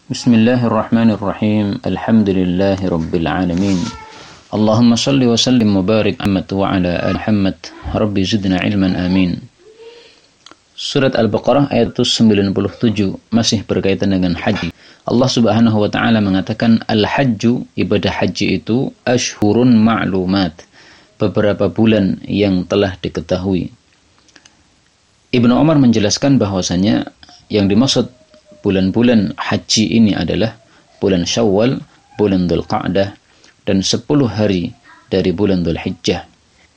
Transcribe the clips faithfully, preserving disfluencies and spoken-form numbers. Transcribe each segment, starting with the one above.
Bismillahirrahmanirrahim. Alhamdulillahi rabbil alamin. Allahumma salli wa sallim mubarak Muhammad wa ala ali Muhammad. Rabbi zidna ilman amin. Surat Al-Baqarah ayat sembilan puluh tujuh masih berkaitan dengan haji. Allah Subhanahu wa taala mengatakan al-hajju, ibadah haji itu ashhurun ma'lumat, beberapa bulan yang telah diketahui. Ibnu Umar menjelaskan bahwasanya yang dimaksud bulan-bulan haji ini adalah bulan Syawal, bulan Dzulqa'dah, dan sepuluh hari dari bulan Dzulhijjah.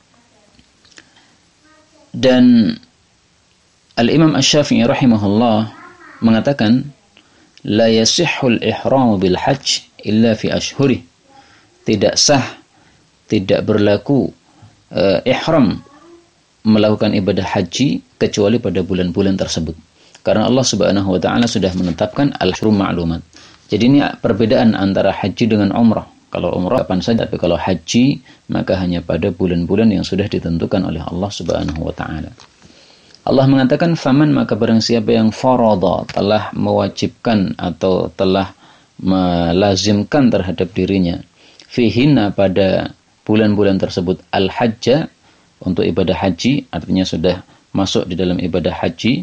Dan Al-Imam Asy-Syafi'i rahimahullah mengatakan, la yasihhul ihramu bil hajj illa fi ashhurih. Tidak sah, tidak berlaku uh, ihram melakukan ibadah haji kecuali pada bulan-bulan tersebut. Karena Allah Subhanahu wa taala sudah menetapkan al-ashhur ma'lumat. Jadi ini perbedaan antara haji dengan umrah. Kalau umrah kapan saja, tapi kalau haji maka hanya pada bulan-bulan yang sudah ditentukan oleh Allah Subhanahu wa taala. Allah mengatakan faman, maka barang siapa yang farada, telah mewajibkan atau telah melazimkan terhadap dirinya fihinna, pada bulan-bulan tersebut, al-hajja, untuk ibadah haji, artinya sudah masuk di dalam ibadah haji,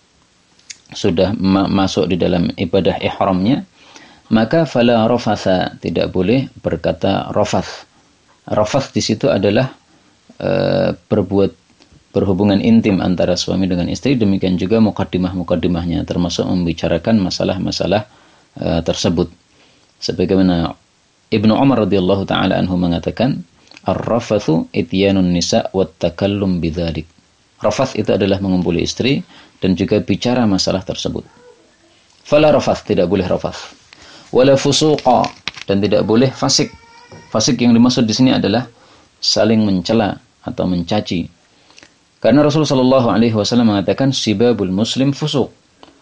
sudah ma- masuk di dalam ibadah ihramnya, maka fala rafatha, tidak boleh berkata rafath. Rafath di situ adalah uh, berbuat berhubungan intim antara suami dengan istri, demikian juga mukaddimah-mukaddimahnya, termasuk membicarakan masalah-masalah uh, tersebut. Sebagaimana Ibnu Umar radhiyallahu taala anhu mengatakan, ar-rafathu ityanun nisa wat takallum bidzalik. Rafath itu adalah mengumpuli istri dan juga bicara masalah tersebut. Fala rafath, tidak boleh rafath. Wala fusuqa, dan tidak boleh fasik. Fasik yang dimaksud di sini adalah saling mencela atau mencaci. Karena Rasulullah shallallahu alaihi wasallam mengatakan sibabul muslim fusuq.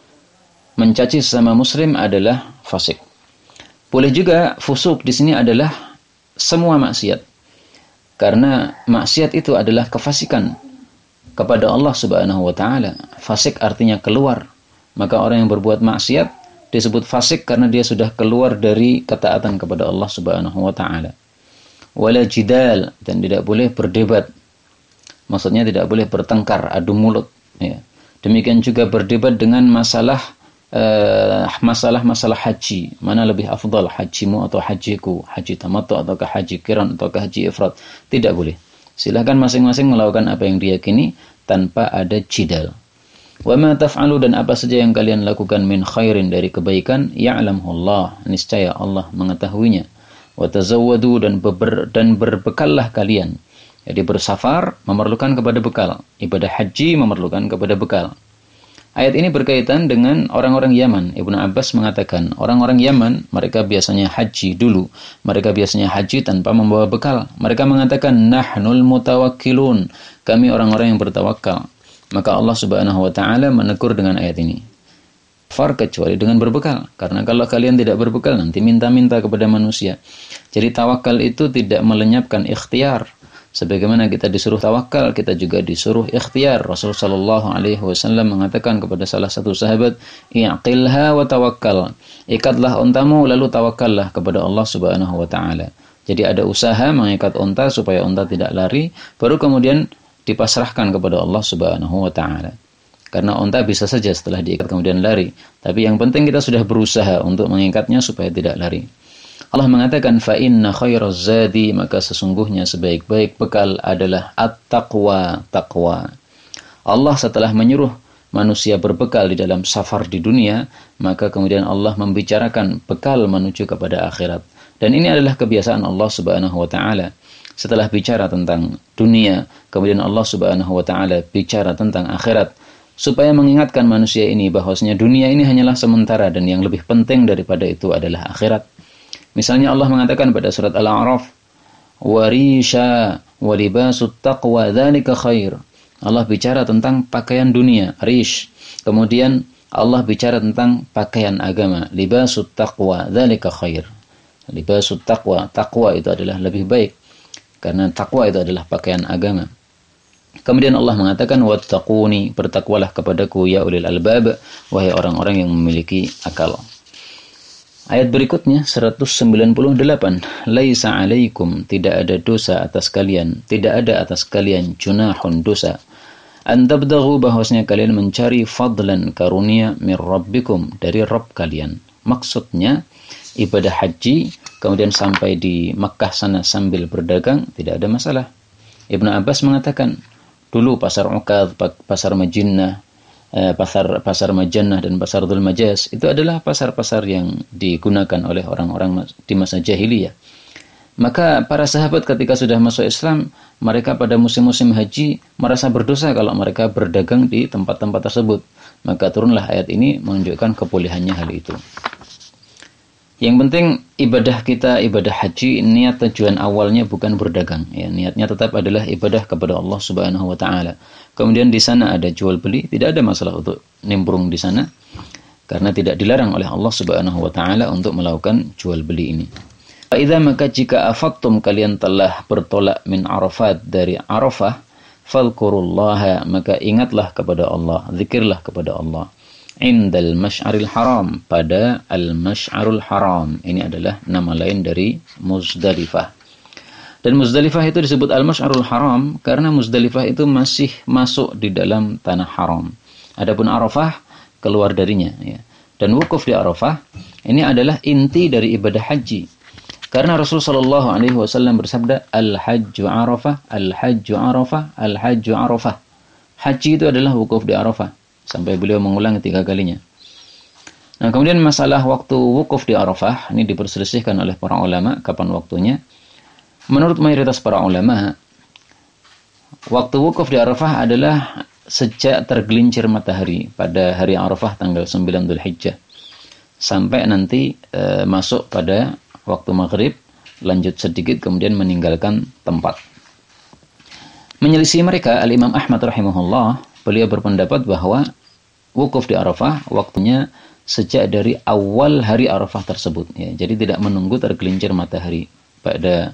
Mencaci sesama muslim adalah fasik. Boleh juga fusuq di sini adalah semua maksiat. Karena maksiat itu adalah kefasikan kepada Allah Subhanahu wa taala. Fasik artinya keluar. Maka orang yang berbuat maksiat disebut fasik karena dia sudah keluar dari ketaatan kepada Allah Subhanahu wa taala. Wala jidal, dan tidak boleh berdebat. Maksudnya tidak boleh bertengkar, adu mulut, ya. Demikian juga berdebat dengan masalah uh, masalah-masalah haji. Mana lebih afdal, hajimu atau hajiku, haji tamattu ataukah haji qiran ataukah haji ifrad. Tidak boleh. Silakan masing-masing melakukan apa yang diyakini tanpa ada jidal. Wa ma taf'alu, dan apa saja yang kalian lakukan min khairin, dari kebaikan, ya'lamhu Allah, niscaya Allah mengetahuinya. Wa tazawwadu, dan beber, dan berbekallah kalian. Jadi bersafar memerlukan kepada bekal. Ibadah haji memerlukan kepada bekal. Ayat ini berkaitan dengan orang-orang Yaman. Ibnu Abbas mengatakan, orang-orang Yaman, mereka biasanya haji dulu. Mereka biasanya haji tanpa membawa bekal. Mereka mengatakan, nahnul mutawakkilun, kami orang-orang yang bertawakal. Maka Allah Subhanahu wa taala menegur dengan ayat ini. Far, kecuali dengan berbekal. Karena kalau kalian tidak berbekal, nanti minta-minta kepada manusia. Jadi tawakal itu tidak melenyapkan ikhtiar. Sebagaimana kita disuruh tawakal, kita juga disuruh ikhtiar. Rasulullah shallallahu alaihi wasallam mengatakan kepada salah satu sahabat, i'qilha wa tawakkal. Ikatlah untamu lalu tawakkallah kepada Allah Subhanahu wa taala. Jadi ada usaha mengikat unta supaya unta tidak lari, baru kemudian dipasrahkan kepada Allah Subhanahu wa taala. Karena unta bisa saja setelah diikat kemudian lari, tapi yang penting kita sudah berusaha untuk mengikatnya supaya tidak lari. Allah mengatakan fa inna khairaz zadi, maka sesungguhnya sebaik-baik bekal adalah at-taqwa, taqwa. Allah setelah menyuruh manusia berbekal di dalam safar di dunia, maka kemudian Allah membicarakan bekal menuju kepada akhirat. Dan ini adalah kebiasaan Allah Subhanahu wa taala. Setelah bicara tentang dunia, kemudian Allah Subhanahu wa taala bicara tentang akhirat, supaya mengingatkan manusia ini bahwasanya dunia ini hanyalah sementara dan yang lebih penting daripada itu adalah akhirat. Misalnya Allah mengatakan pada surat Al-A'raf, warisha wa libasut taqwa dzalika khair. Allah bicara tentang pakaian dunia, rish. Kemudian Allah bicara tentang pakaian agama, libasut taqwa dzalika khair. Libasut taqwa, taqwa itu adalah lebih baik karena taqwa itu adalah pakaian agama. Kemudian Allah mengatakan wattaquni, bertakwalah kepadaku ya ulil albab, wahai orang-orang yang memiliki akal. Ayat berikutnya seratus sembilan puluh delapan. Laisa alaikum, tidak ada dosa atas kalian, tidak ada atas kalian junahun dosa. Antabdaghu, bahwasanya kalian mencari fadlan karunia min rabbikum, dari Rabb kalian. Maksudnya ibadah haji kemudian sampai di Makkah sana sambil berdagang tidak ada masalah. Ibnu Abbas mengatakan dulu pasar Uqad, pasar Majinnah, eh, pasar pasar Majannah dan pasar Dzul Majas itu adalah pasar-pasar yang digunakan oleh orang-orang di masa jahiliyah. Maka para sahabat ketika sudah masuk Islam, mereka pada musim-musim haji merasa berdosa kalau mereka berdagang di tempat-tempat tersebut. Maka turunlah ayat ini menunjukkan kebolehannya hal itu. Yang penting ibadah kita, ibadah haji, niat tujuan awalnya bukan berdagang. Ya, niatnya tetap adalah ibadah kepada Allah Subhanahu wa taala. Kemudian di sana ada jual beli, tidak ada masalah untuk nimbrung di sana karena tidak dilarang oleh Allah Subhanahu wa taala untuk melakukan jual beli ini. Fa'idha, maka jika afattum, kalian telah bertolak min Arafat, dari Arafah, fadhkurullaha, maka ingatlah kepada Allah, zikirlah kepada Allah. Indal masy'aril haram, pada al-masy'arul haram. Ini adalah nama lain dari Muzdalifah. Dan Muzdalifah itu disebut al-masy'arul haram karena Muzdalifah itu masih masuk di dalam tanah haram. Adapun Arafah keluar darinya. Ya. Dan wukuf di Arafah ini adalah inti dari ibadah haji. Karena Rasulullah shallallahu alaihi wasallam bersabda, Al-Hajju Arafah, Al-Hajju Arafah, Al-Hajju Arafah. Haji itu adalah wukuf di Arafah. Sampai beliau mengulang tiga kalinya. Nah, kemudian masalah waktu wukuf di Arafah, ini diperselisihkan oleh para ulama, kapan waktunya. Menurut mayoritas para ulama, waktu wukuf di Arafah adalah sejak tergelincir matahari pada hari Arafah tanggal sembilan Dzulhijjah. Sampai nanti e, masuk pada waktu maghrib, lanjut sedikit kemudian meninggalkan tempat. Menyelisih mereka, Al-Imam Ahmad rahimahullah, beliau berpendapat bahwa wukuf di Arafah waktunya sejak dari awal hari Arafah tersebut. Ya, jadi tidak menunggu tergelincir matahari. Pada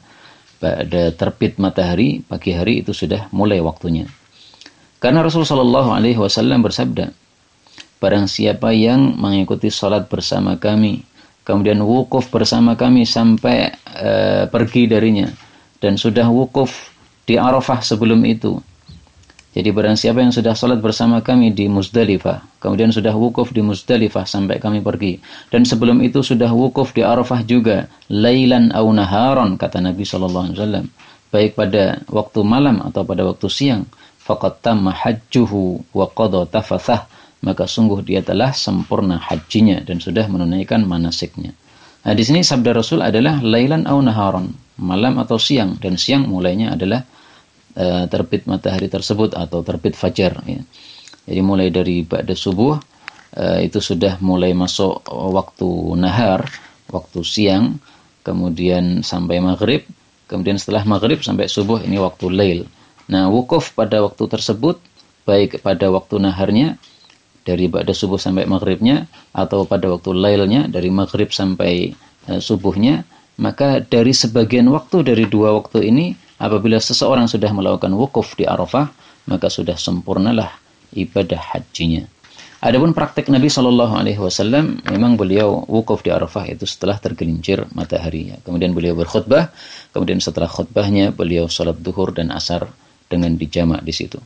pada terbit matahari pagi hari itu sudah mulai waktunya. Karena Rasulullah shallallahu alaihi wasallam bersabda, barang siapa yang mengikuti salat bersama kami, kemudian wukuf bersama kami sampai e, pergi darinya, dan sudah wukuf di Arafah sebelum itu. Jadi barang siapa yang sudah salat bersama kami di Muzdalifah, kemudian sudah wukuf di Muzdalifah sampai kami pergi, dan sebelum itu sudah wukuf di Arafah juga, lailan aw naharon, kata Nabi sallallahu alaihi wasallam, baik pada waktu malam atau pada waktu siang, faqad tamma hajjuhu wa qada tafathah, maka sungguh dia telah sempurna hajinya dan sudah menunaikan manasiknya. Nah, di sini sabda Rasul adalah lailan aw naharon, malam atau siang, dan siang mulainya adalah uh, terbit matahari tersebut atau terbit fajar. Ya. Jadi mulai dari ba'da subuh uh, itu sudah mulai masuk waktu nahar, waktu siang, kemudian sampai maghrib, kemudian setelah maghrib sampai subuh ini waktu lail. Nah, wukuf pada waktu tersebut baik pada waktu naharnya dari ba'da subuh sampai maghribnya, atau pada waktu lailnya dari maghrib sampai e, subuhnya, maka dari sebagian waktu dari dua waktu ini, apabila seseorang sudah melakukan wukuf di Arafah, maka sudah sempurnalah ibadah hajinya. Adapun praktek Nabi shallallahu alaihi wasallam, memang beliau wukuf di Arafah itu setelah tergelincir matahari. Ya. Kemudian beliau berkhutbah, kemudian setelah khutbahnya beliau salat duhur dan asar dengan dijamak di situ.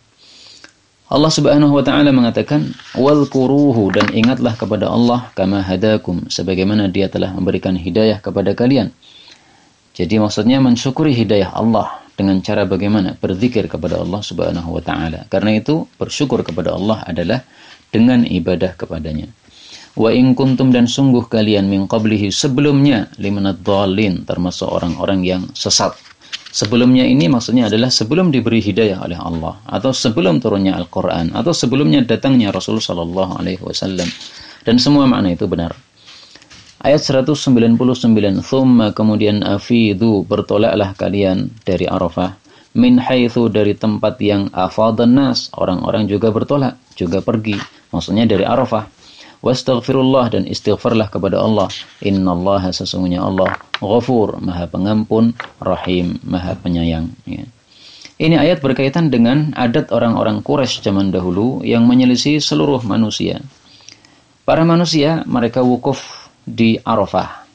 Allah Subhanahu wa taala mengatakan, "Wadhkuruhu," dan ingatlah kepada Allah, kama hadakum, sebagaimana Dia telah memberikan hidayah kepada kalian. Jadi maksudnya mensyukuri hidayah Allah dengan cara bagaimana? Berzikir kepada Allah Subhanahu wa taala. Karena itu bersyukur kepada Allah adalah dengan ibadah kepadanya. Wa in kuntum, dan sungguh kalian, min qablihi, sebelumnya, limanad dhalin, termasuk orang-orang yang sesat. Sebelumnya ini maksudnya adalah sebelum diberi hidayah oleh Allah, atau sebelum turunnya Al-Quran, atau sebelumnya datangnya Rasul sallallahu alaihi wasallam. Dan semua makna itu benar. Ayat seratus sembilan puluh sembilan, thumma, kemudian afidhu, bertolaklah kalian dari Arafah, min haitsu, dari tempat yang afadhan nas, orang-orang juga bertolak, juga pergi, maksudnya dari Arafah. Wastaghfirullah, dan istighfarlah kepada Allah. Innallaha, sesungguhnya Allah, Ghafur, Maha Pengampun, Rahim, Maha Penyayang. Ya. Ini ayat berkaitan dengan adat orang-orang Quraisy zaman dahulu yang menyelisih seluruh manusia. Para manusia mereka wukuf di Arafah.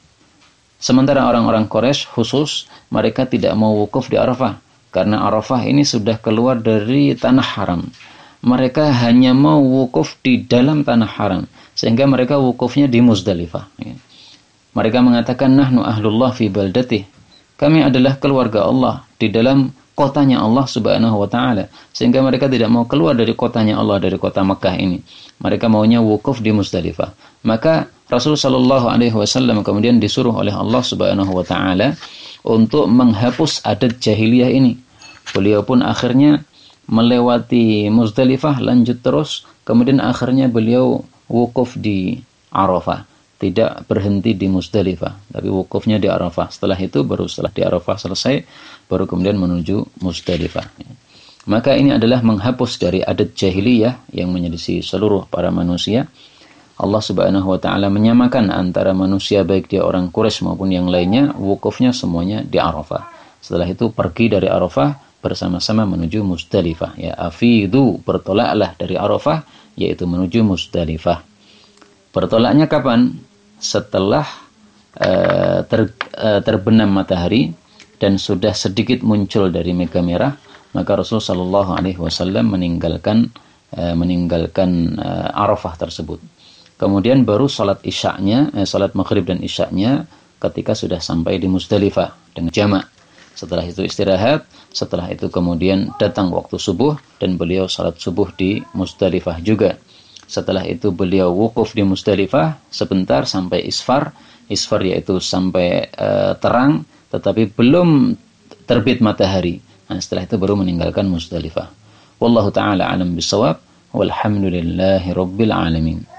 Sementara orang-orang Quraisy khusus, mereka tidak mau wukuf di Arafah. Karena Arafah ini sudah keluar dari tanah haram. Mereka hanya mau wukuf di dalam tanah haram. Sehingga mereka wukufnya di Muzdalifah. Mereka mengatakan, nahnu ahlullah fi baldatih. Kami adalah keluarga Allah di dalam kotanya Allah subhanahu wa ta'ala. Sehingga mereka tidak mau keluar dari kotanya Allah, dari kota Mekah ini. Mereka maunya wukuf di Muzdalifah. Maka Rasul sallallahu alaihi wasallam kemudian disuruh oleh Allah subhanahu wa ta'ala untuk menghapus adat jahiliyah ini. Beliau pun akhirnya melewati Muzdalifah, lanjut terus. Kemudian akhirnya beliau wukuf di Arafah. Tidak berhenti di Muzdalifah, tapi wukufnya di Arafah. Setelah itu baru setelah di Arafah selesai, baru kemudian menuju Muzdalifah. Maka ini adalah menghapus dari adat jahiliyah yang menyelisih seluruh para manusia. Allah subhanahu wa ta'ala menyamakan antara manusia baik dia orang Quraisy maupun yang lainnya, wukufnya semuanya di Arafah. Setelah itu pergi dari Arafah bersama-sama menuju Muzdalifah. Ya, afidu, bertolaklah dari Arafah, yaitu menuju Muzdalifah. Bertolaknya kapan? Setelah uh, ter, uh, terbenam matahari dan sudah sedikit muncul dari mega merah, maka Rasulullah shallallahu alaihi wasallam meninggalkan uh, meninggalkan uh, Arafah tersebut. Kemudian baru salat isya'nya, eh, salat maghrib dan isya'nya ketika sudah sampai di Muzdalifah dengan jamak. Setelah itu istirahat, setelah itu kemudian datang waktu subuh dan beliau salat subuh di Muzdalifah juga. Setelah itu beliau wukuf di Muzdalifah sebentar sampai isfar. Isfar yaitu sampai uh, terang, tetapi belum terbit matahari. Nah, setelah itu baru meninggalkan Muzdalifah. Wallahu ta'ala alam bisawab. Walhamdulillahi rabbil alamin.